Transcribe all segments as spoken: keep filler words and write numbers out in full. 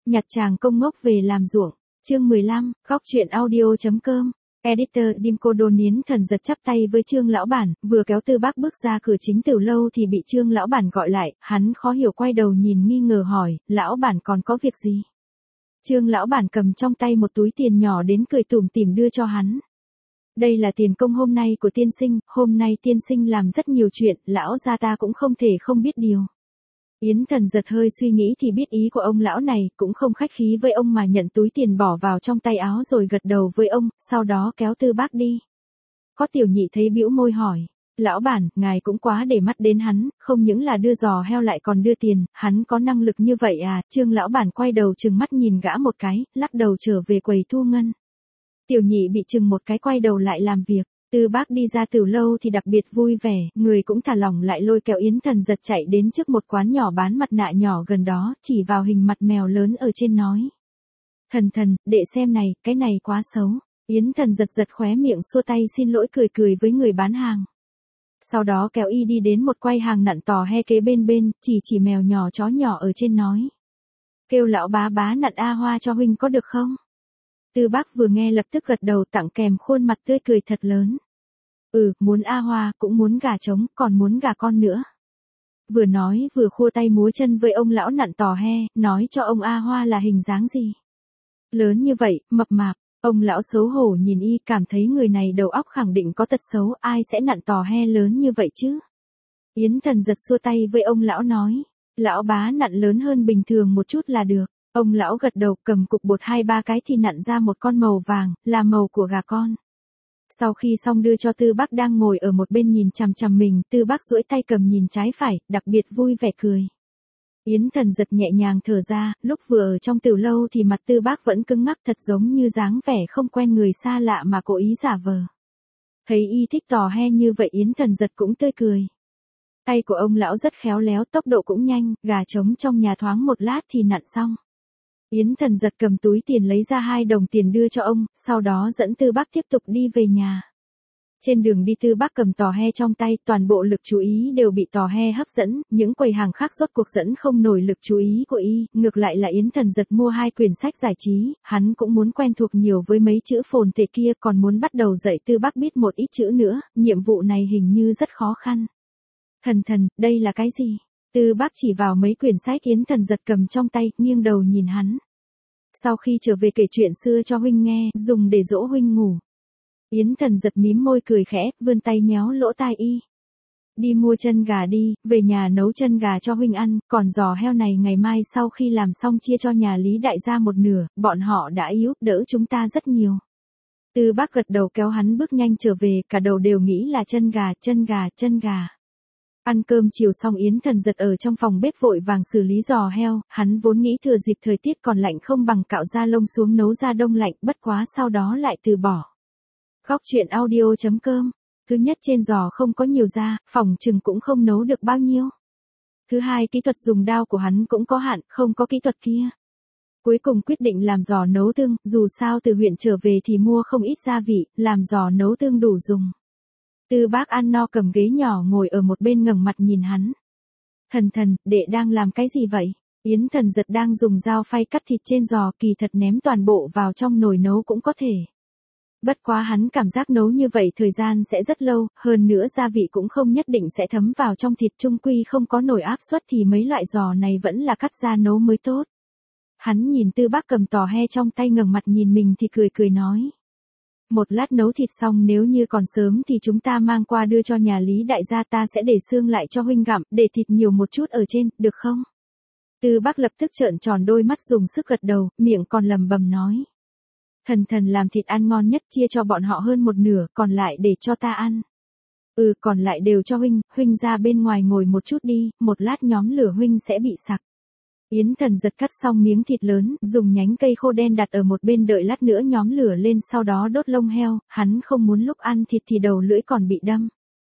nhặt chàng công ngốc về làm ruộng. Chương mười lăm, góc truyện audio.com. Editor Dimco Đồn Yến Thần giật chắp tay với Trương lão bản, vừa kéo Tư Bác bước ra cửa chính từ lâu thì bị Trương lão bản gọi lại, hắn khó hiểu quay đầu nhìn nghi ngờ hỏi, lão bản còn có việc gì? Trương lão bản cầm trong tay một túi tiền nhỏ đến cười tủm tỉm đưa cho hắn. Đây là tiền công hôm nay của tiên sinh, hôm nay tiên sinh làm rất nhiều chuyện, lão gia ta cũng không thể không biết điều. Yến Thần giật hơi suy nghĩ thì biết ý của ông lão này, cũng không khách khí với ông mà nhận túi tiền bỏ vào trong tay áo rồi gật đầu với ông, sau đó kéo Tư Bác đi. Có tiểu nhị thấy bĩu môi hỏi, lão bản, ngài cũng quá để mắt đến hắn, không những là đưa giò heo lại còn đưa tiền, hắn có năng lực như vậy à? Trương lão bản quay đầu trừng mắt nhìn gã một cái, lắc đầu trở về quầy thu ngân. Tiểu nhị bị chừng một cái quay đầu lại làm việc. Tư Bác đi ra từ lâu thì đặc biệt vui vẻ, người cũng thả lỏng lại lôi kéo Yến Thần giật chạy đến trước một quán nhỏ bán mặt nạ nhỏ gần đó, chỉ vào hình mặt mèo lớn ở trên nói. Thần thần, đệ xem này, cái này quá xấu. Yến Thần giật giật khóe miệng xua tay xin lỗi cười cười với người bán hàng. Sau đó kéo y đi đến một quay hàng nặn tò he kế bên bên, chỉ chỉ mèo nhỏ chó nhỏ ở trên nói. Kêu lão bá bá nặn A Hoa cho huynh có được không? Tư Bác vừa nghe lập tức gật đầu tặng kèm khuôn mặt tươi cười thật lớn. Ừ, muốn A Hoa, cũng muốn gà trống, còn muốn gà con nữa. Vừa nói vừa khua tay múa chân với ông lão nặn tò he, nói cho ông A Hoa là hình dáng gì. Lớn như vậy, mập mạp, ông lão xấu hổ nhìn y cảm thấy người này đầu óc khẳng định có tật xấu, ai sẽ nặn tò he lớn như vậy chứ. Yến Thần giật xua tay với ông lão nói, lão bá nặn lớn hơn bình thường một chút là được. Ông lão gật đầu cầm cục bột hai ba cái thì nặn ra một con màu vàng, là màu của gà con. Sau khi xong đưa cho Tư Bác đang ngồi ở một bên nhìn chằm chằm mình, Tư Bác duỗi tay cầm nhìn trái phải, đặc biệt vui vẻ cười. Yến Thần giật nhẹ nhàng thở ra, lúc vừa ở trong từ lâu thì mặt Tư Bác vẫn cứng ngắc thật giống như dáng vẻ không quen người xa lạ mà cố ý giả vờ. Thấy y thích tò he như vậy Yến Thần giật cũng tươi cười. Tay của ông lão rất khéo léo, tốc độ cũng nhanh, gà trống trong nhà thoáng một lát thì nặn xong. Yến Thần giật cầm túi tiền lấy ra hai đồng tiền đưa cho ông, sau đó dẫn Tư Bác tiếp tục đi về nhà. Trên đường đi Tư Bác cầm tò he trong tay, toàn bộ lực chú ý đều bị tò he hấp dẫn, những quầy hàng khác rốt cuộc dẫn không nổi lực chú ý của y, ngược lại là Yến Thần giật mua hai quyển sách giải trí, hắn cũng muốn quen thuộc nhiều với mấy chữ phồn thể kia, còn muốn bắt đầu dạy Tư Bác biết một ít chữ nữa, nhiệm vụ này hình như rất khó khăn. Thần thần, đây là cái gì? Tư Bác chỉ vào mấy quyển sách Yến Thần giật cầm trong tay, nghiêng đầu nhìn hắn. Sau khi trở về kể chuyện xưa cho huynh nghe, dùng để dỗ huynh ngủ. Yến Thần giật mím môi cười khẽ, vươn tay nhéo lỗ tai y. Đi mua chân gà đi, về nhà nấu chân gà cho huynh ăn, còn giò heo này ngày mai sau khi làm xong chia cho nhà Lý đại gia một nửa, bọn họ đã giúp đỡ chúng ta rất nhiều. Tư Bác gật đầu kéo hắn bước nhanh trở về, cả đầu đều nghĩ là chân gà, chân gà, chân gà. Ăn cơm chiều xong Yến Thần giật ở trong phòng bếp vội vàng xử lý giò heo, hắn vốn nghĩ thừa dịp thời tiết còn lạnh không bằng cạo da lông xuống nấu ra đông lạnh, bất quá sau đó lại từ bỏ. Góc truyện audio.com. Thứ nhất trên giò không có nhiều da, phòng chừng cũng không nấu được bao nhiêu. Thứ hai kỹ thuật dùng dao của hắn cũng có hạn, không có kỹ thuật kia. Cuối cùng quyết định làm giò nấu tương, dù sao từ huyện trở về thì mua không ít gia vị, làm giò nấu tương đủ dùng. Tư Bác ăn no cầm ghế nhỏ ngồi ở một bên ngẩng mặt nhìn hắn. Thần thần, đệ đang làm cái gì vậy? Yến Thần giật đang dùng dao phay cắt thịt trên giò, kỳ thật ném toàn bộ vào trong nồi nấu cũng có thể. Bất quá hắn cảm giác nấu như vậy thời gian sẽ rất lâu, hơn nữa gia vị cũng không nhất định sẽ thấm vào trong thịt, chung quy không có nồi áp suất thì mấy loại giò này vẫn là cắt ra nấu mới tốt. Hắn nhìn Tư Bác cầm tò he trong tay ngẩng mặt nhìn mình thì cười cười nói. Một lát nấu thịt xong nếu như còn sớm thì chúng ta mang qua đưa cho nhà Lý đại gia, ta sẽ để xương lại cho huynh gặm, để thịt nhiều một chút ở trên, được không? Tư Bác lập tức trợn tròn đôi mắt dùng sức gật đầu, miệng còn lầm bầm nói. Thần thần làm thịt ăn ngon nhất, chia cho bọn họ hơn một nửa, còn lại để cho ta ăn. Ừ, còn lại đều cho huynh, huynh ra bên ngoài ngồi một chút đi, một lát nhóm lửa huynh sẽ bị sặc. Yến Thần giật cắt xong miếng thịt lớn, dùng nhánh cây khô đen đặt ở một bên đợi lát nữa nhóm lửa lên, sau đó đốt lông heo, hắn không muốn lúc ăn thịt thì đầu lưỡi còn bị đâm.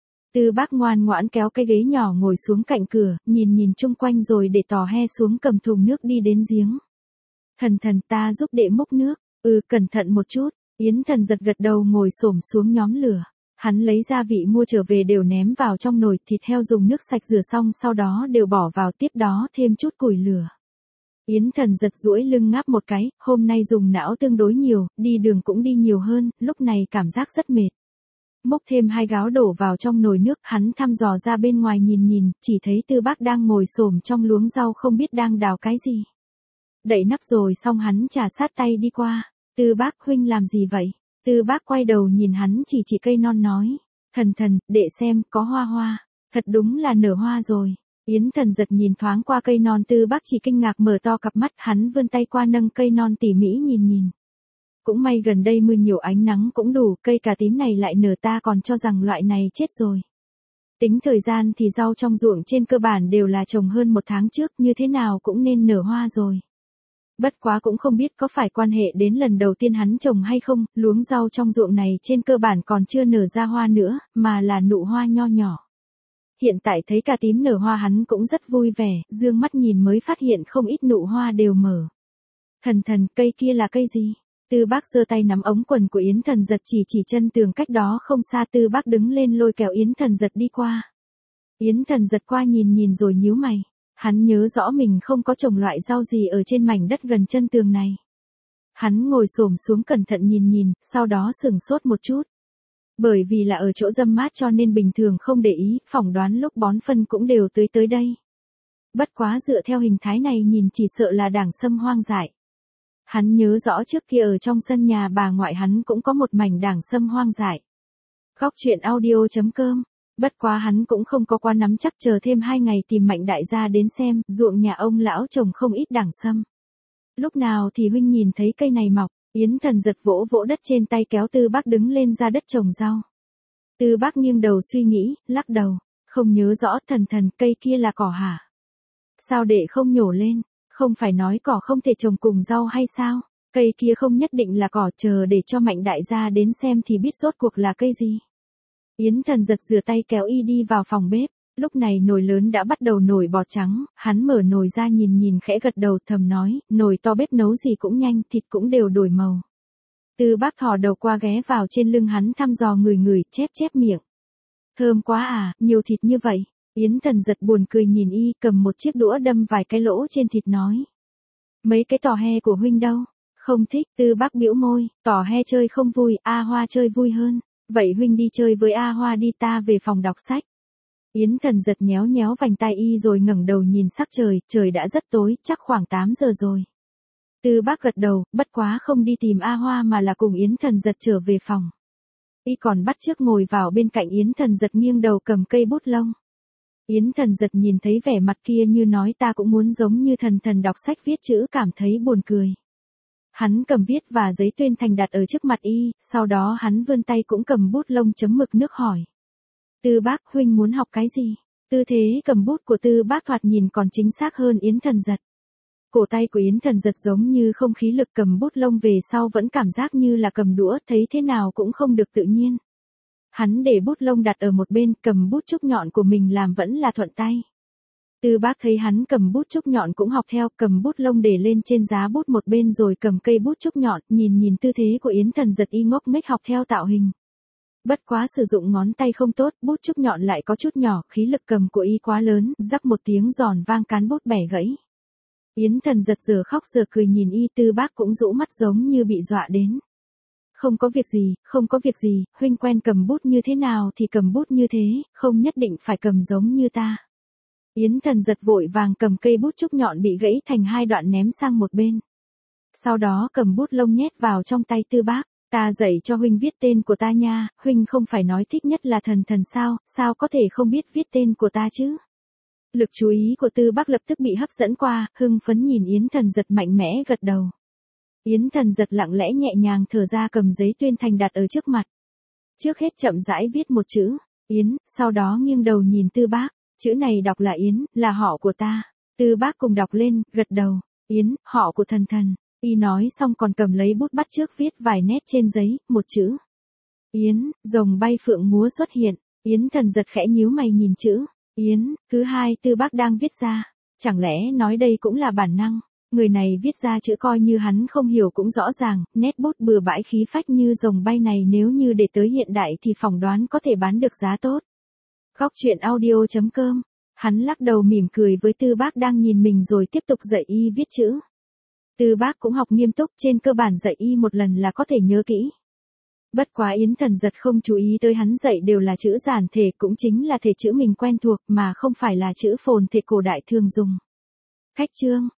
Tư Bác ngoan ngoãn kéo cái ghế nhỏ ngồi xuống cạnh cửa, nhìn nhìn chung quanh rồi để tò he xuống cầm thùng nước đi đến giếng. Thần thần, ta giúp đệ múc nước. Ừ, cẩn thận một chút. Yến Thần giật gật đầu ngồi xổm xuống nhóm lửa. Hắn lấy gia vị mua trở về đều ném vào trong nồi, thịt heo dùng nước sạch rửa xong sau đó đều bỏ vào, tiếp đó thêm chút củi lửa. Yến Thần giật duỗi lưng ngáp một cái, hôm nay dùng não tương đối nhiều, đi đường cũng đi nhiều hơn, lúc này cảm giác rất mệt. Múc thêm hai gáo đổ vào trong nồi nước, hắn thăm dò ra bên ngoài nhìn nhìn, chỉ thấy Tư Bác đang ngồi xổm trong luống rau không biết đang đào cái gì. Đậy nắp rồi xong hắn trà sát tay đi qua, Tư Bác huynh làm gì vậy? Tư Bác quay đầu nhìn hắn chỉ chỉ cây non nói, Thần Thần, để xem, có hoa hoa, thật đúng là nở hoa rồi. Yến Thần giật nhìn thoáng qua cây non, Tư Bác chỉ kinh ngạc mở to cặp mắt, hắn vươn tay qua nâng cây non tỉ mỉ nhìn nhìn. Cũng may gần đây mưa nhiều ánh nắng cũng đủ, cây cà tím này lại nở, ta còn cho rằng loại này chết rồi. Tính thời gian thì rau trong ruộng trên cơ bản đều là trồng hơn một tháng trước, như thế nào cũng nên nở hoa rồi. Bất quá cũng không biết có phải quan hệ đến lần đầu tiên hắn trồng hay không, luống rau trong ruộng này trên cơ bản còn chưa nở ra hoa nữa, mà là nụ hoa nho nhỏ. Hiện tại thấy cà tím nở hoa hắn cũng rất vui vẻ, dương mắt nhìn mới phát hiện không ít nụ hoa đều mở. Thần Thần, cây kia là cây gì? Tư Bác giơ tay nắm ống quần của Yến Thần giật chỉ chỉ chân tường cách đó không xa, Tư Bác đứng lên lôi kéo Yến Thần giật đi qua. Yến Thần giật qua nhìn nhìn rồi nhíu mày. Hắn nhớ rõ mình không có trồng loại rau gì ở trên mảnh đất gần chân tường này. Hắn ngồi xổm xuống cẩn thận nhìn nhìn, sau đó sửng sốt một chút. Bởi vì là ở chỗ râm mát cho nên bình thường không để ý, phỏng đoán lúc bón phân cũng đều tưới tới đây. Bất quá dựa theo hình thái này nhìn chỉ sợ là đảng sâm hoang dại. Hắn nhớ rõ trước kia ở trong sân nhà bà ngoại hắn cũng có một mảnh đảng sâm hoang dại. Góc truyện audio chấm com. Bất quá hắn cũng không có quá nắm chắc, chờ thêm hai ngày tìm Mạnh đại gia đến xem, ruộng nhà ông lão trồng không ít đảng sâm. Lúc nào thì huynh nhìn thấy cây này mọc? Yến Thần giật vỗ vỗ đất trên tay kéo Tư Bác đứng lên ra đất trồng rau. Tư Bác nghiêng đầu suy nghĩ, lắc đầu, không nhớ rõ. Thần Thần, cây kia là cỏ hả? Sao để không nhổ lên? Không phải nói cỏ không thể trồng cùng rau hay sao? Cây kia không nhất định là cỏ, chờ để cho Mạnh đại gia đến xem thì biết rốt cuộc là cây gì. Yến Thần giật rửa tay kéo y đi vào phòng bếp, lúc này nồi lớn đã bắt đầu nổi bọt trắng, hắn mở nồi ra nhìn nhìn khẽ gật đầu thầm nói, nồi to bếp nấu gì cũng nhanh, thịt cũng đều đổi màu. Tư Bác thò đầu qua ghé vào trên lưng hắn thăm dò người người, chép chép miệng. Thơm quá à, nhiều thịt như vậy. Yến Thần giật buồn cười nhìn y, cầm một chiếc đũa đâm vài cái lỗ trên thịt nói. Mấy cái tò he của huynh đâu? Không thích. Tư Bác bĩu môi, tò he chơi không vui, A Hoa chơi vui hơn. Vậy huynh đi chơi với A Hoa đi, ta về phòng đọc sách. Yến Thần giật nhéo nhéo vành tai y rồi ngẩng đầu nhìn sắc trời, trời đã rất tối, chắc khoảng tám giờ rồi. Tư Bác gật đầu, bất quá không đi tìm A Hoa mà là cùng Yến Thần giật trở về phòng. Y còn bắt chước ngồi vào bên cạnh Yến Thần giật nghiêng đầu cầm cây bút lông. Yến Thần giật nhìn thấy vẻ mặt kia như nói ta cũng muốn giống như Thần Thần đọc sách viết chữ, cảm thấy buồn cười. Hắn cầm viết và giấy tuyên thành đặt ở trước mặt y, sau đó hắn vươn tay cũng cầm bút lông chấm mực nước hỏi. Tư Bác huynh muốn học cái gì? Tư thế cầm bút của Tư Bác thoạt nhìn còn chính xác hơn Yến Thần giật. Cổ tay của Yến Thần giật giống như không khí lực, cầm bút lông về sau vẫn cảm giác như là cầm đũa, thấy thế nào cũng không được tự nhiên. Hắn để bút lông đặt ở một bên, cầm bút trúc nhọn của mình làm vẫn là thuận tay. Tư Bác thấy hắn cầm bút trúc nhọn cũng học theo, cầm bút lông để lên trên giá bút một bên rồi cầm cây bút trúc nhọn, nhìn nhìn tư thế của Yến Thần giật y ngốc nghếch học theo tạo hình. Bất quá sử dụng ngón tay không tốt, bút trúc nhọn lại có chút nhỏ, khí lực cầm của y quá lớn, rắc một tiếng giòn vang cán bút bẻ gãy. Yến Thần giật giờ khóc giờ cười nhìn y, Tư Bác cũng rũ mắt giống như bị dọa đến. Không có việc gì, không có việc gì, huynh quen cầm bút như thế nào thì cầm bút như thế, không nhất định phải cầm giống như ta. Yến Thần giật vội vàng cầm cây bút trúc nhọn bị gãy thành hai đoạn ném sang một bên. Sau đó cầm bút lông nhét vào trong tay Tư Bác, ta dạy cho huynh viết tên của ta nha, huynh không phải nói thích nhất là Thần Thần sao, sao có thể không biết viết tên của ta chứ. Lực chú ý của Tư Bác lập tức bị hấp dẫn qua, hưng phấn nhìn Yến Thần giật mạnh mẽ gật đầu. Yến Thần giật lặng lẽ nhẹ nhàng thở ra cầm giấy tuyên thành đặt ở trước mặt. Trước hết chậm rãi viết một chữ, Yến, sau đó nghiêng đầu nhìn Tư Bác, chữ này đọc là Yến, là họ của ta. Tư Bác cùng đọc lên, gật đầu, Yến, họ của Thần Thần. Y nói xong còn cầm lấy bút bắt chước viết vài nét trên giấy, một chữ. Yến, rồng bay phượng múa xuất hiện. Yến Thần giật khẽ nhíu mày nhìn chữ Yến, thứ hai Tư Bác đang viết ra. Chẳng lẽ nói đây cũng là bản năng? Người này viết ra chữ coi như hắn không hiểu cũng rõ ràng, nét bút bừa bãi khí phách như rồng bay này nếu như để tới hiện đại thì phỏng đoán có thể bán được giá tốt. Góc truyện audio chấm com. Hắn lắc đầu mỉm cười với Tư Bác đang nhìn mình rồi tiếp tục dạy y viết chữ. Tư Bác cũng học nghiêm túc, trên cơ bản dạy y một lần là có thể nhớ kỹ. Bất quá Yến Thần Giật không chú ý tới hắn dạy đều là chữ giản thể, cũng chính là thể chữ mình quen thuộc mà không phải là chữ phồn thể cổ đại thường dùng. Khách chương,